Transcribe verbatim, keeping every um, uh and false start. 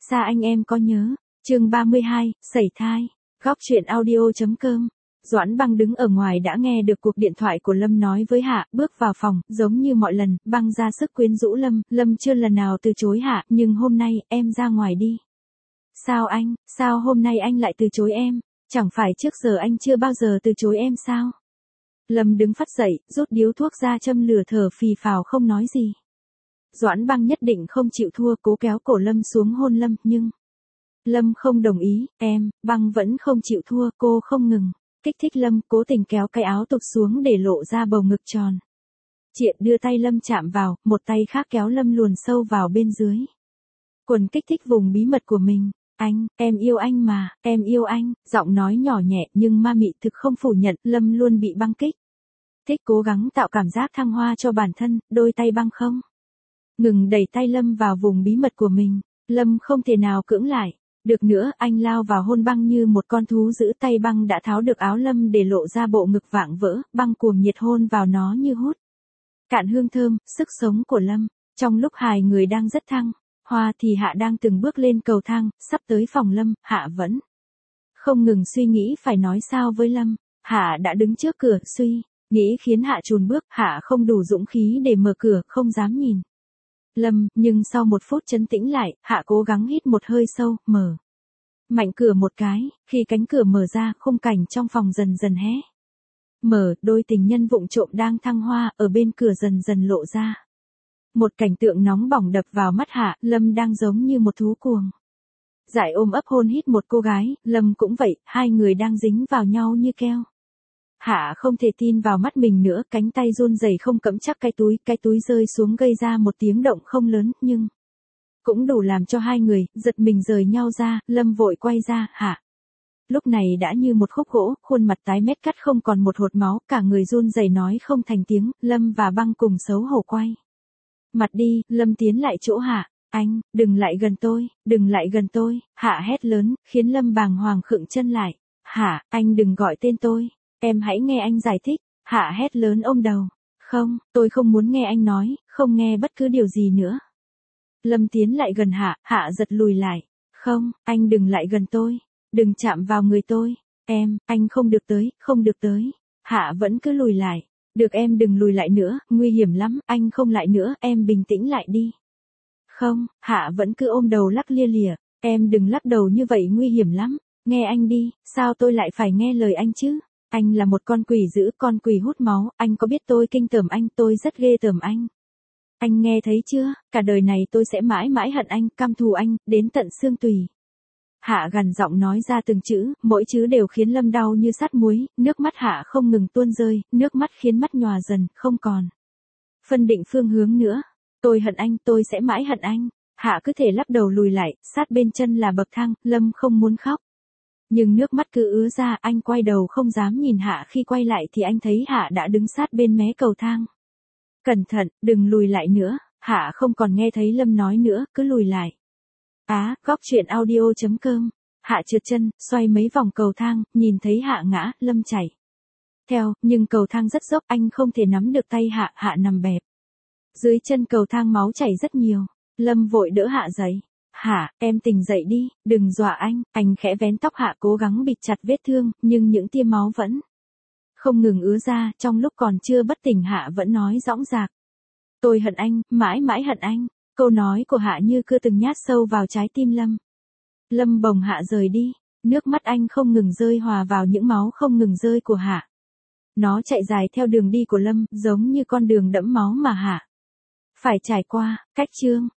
Xa anh em có nhớ. Chương ba mươi hai, sẩy thai. Góc truyện audio.com. Doãn Băng đứng ở ngoài đã nghe được cuộc điện thoại của Lâm nói với Hạ, bước vào phòng, giống như mọi lần, Băng ra sức quyến rũ Lâm, Lâm chưa lần nào từ chối Hạ, nhưng hôm nay, em ra ngoài đi. Sao anh, sao hôm nay anh lại từ chối em, chẳng phải trước giờ anh chưa bao giờ từ chối em sao? Lâm đứng phắt dậy, rút điếu thuốc ra châm lửa thở phì phào không nói gì. Doãn Băng nhất định không chịu thua, cố kéo cổ Lâm xuống hôn Lâm, nhưng Lâm không đồng ý, em, Băng vẫn không chịu thua, cô không ngừng kích thích Lâm, cố tình kéo cái áo tụt xuống để lộ ra bầu ngực tròn. Triện đưa tay Lâm chạm vào, một tay khác kéo Lâm luồn sâu vào bên dưới quần, kích thích vùng bí mật của mình. Anh, em yêu anh mà, em yêu anh, giọng nói nhỏ nhẹ nhưng ma mị thực không phủ nhận, Lâm luôn bị Băng kích thích, cố gắng tạo cảm giác thăng hoa cho bản thân, đôi tay Băng không ngừng đẩy tay Lâm vào vùng bí mật của mình. Lâm không thể nào cưỡng lại được nữa, anh lao vào hôn Băng như một con thú giữ tay Băng đã tháo được áo Lâm để lộ ra bộ ngực vạng vỡ, Băng cuồng nhiệt hôn vào nó như hút cạn hương thơm, sức sống của Lâm. Trong lúc hai người đang rất thăng hoa thì Hạ đang từng bước lên cầu thang, sắp tới phòng Lâm, Hạ vẫn không ngừng suy nghĩ phải nói sao với Lâm. Hạ đã đứng trước cửa, suy nghĩ khiến Hạ chùn bước, Hạ không đủ dũng khí để mở cửa, không dám nhìn Lâm, nhưng sau một phút trấn tĩnh lại, Hạ cố gắng hít một hơi sâu, mở mạnh cửa một cái, khi cánh cửa mở ra, khung cảnh trong phòng dần dần hé mở, đôi tình nhân vụng trộm đang thăng hoa, ở bên cửa dần dần lộ ra một cảnh tượng nóng bỏng đập vào mắt Hạ. Lâm đang giống như một thú cuồng dại ôm ấp hôn hít một cô gái, Lâm cũng vậy, hai người đang dính vào nhau như keo. Hạ không thể tin vào mắt mình nữa, cánh tay run rẩy không cẫm chắc cái túi, cái túi rơi xuống gây ra một tiếng động không lớn, nhưng cũng đủ làm cho hai người giật mình rời nhau ra. Lâm vội quay ra, Hạ lúc này đã như một khúc gỗ, khuôn mặt tái mét cắt không còn một hột máu, cả người run rẩy nói không thành tiếng. Lâm và Băng cùng xấu hổ quay mặt đi. Lâm tiến lại chỗ Hạ, anh, đừng lại gần tôi, đừng lại gần tôi. Hạ hét lớn, khiến Lâm bàng hoàng khựng chân lại. Hạ, anh đừng gọi tên tôi, em hãy nghe anh giải thích. Hạ hét lớn ôm đầu. Không, tôi không muốn nghe anh nói, không nghe bất cứ điều gì nữa. Lâm tiến lại gần Hạ, Hạ giật lùi lại. Không, anh đừng lại gần tôi, đừng chạm vào người tôi. Em, anh không được tới, không được tới. Hạ vẫn cứ lùi lại. Được, em đừng lùi lại nữa, nguy hiểm lắm, anh không lại nữa, em bình tĩnh lại đi. Không, Hạ vẫn cứ ôm đầu lắc lia lịa. Em đừng lắc đầu như vậy, nguy hiểm lắm. Nghe anh đi, sao tôi lại phải nghe lời anh chứ? Anh là một con quỷ dữ, con quỷ hút máu, anh có biết tôi kinh tởm anh, tôi rất ghê tởm anh. Anh nghe thấy chưa, cả đời này tôi sẽ mãi mãi hận anh, căm thù anh, đến tận xương tủy. Hạ gằn giọng nói ra từng chữ, mỗi chữ đều khiến Lâm đau như sát muối, nước mắt Hạ không ngừng tuôn rơi, nước mắt khiến mắt nhòa dần, không còn phân định phương hướng nữa. Tôi hận anh, tôi sẽ mãi hận anh. Hạ cứ thể lắc đầu lùi lại, sát bên chân là bậc thang. Lâm không muốn khóc, nhưng nước mắt cứ ứa ra, anh quay đầu không dám nhìn Hạ, khi quay lại thì anh thấy Hạ đã đứng sát bên mé cầu thang. Cẩn thận, đừng lùi lại nữa. Hạ không còn nghe thấy Lâm nói nữa, cứ lùi lại. Á, góc truyện audio.com. Hạ trượt chân, xoay mấy vòng cầu thang, nhìn thấy Hạ ngã, Lâm chảy theo, nhưng cầu thang rất dốc, anh không thể nắm được tay Hạ, Hạ nằm bẹp dưới chân cầu thang, máu chảy rất nhiều. Lâm vội đỡ Hạ dậy. Hạ, em tỉnh dậy đi, đừng dọa anh. Anh khẽ vén tóc Hạ, cố gắng bịt chặt vết thương, nhưng những tia máu vẫn không ngừng ứa ra. Trong lúc còn chưa bất tỉnh, Hạ vẫn nói dõng dạc. Tôi hận anh, mãi mãi hận anh. Câu nói của Hạ như cưa từng nhát sâu vào trái tim Lâm. Lâm bồng Hạ rời đi, nước mắt anh không ngừng rơi hòa vào những máu không ngừng rơi của Hạ. Nó chạy dài theo đường đi của Lâm, giống như con đường đẫm máu mà Hạ phải trải qua. Cách chương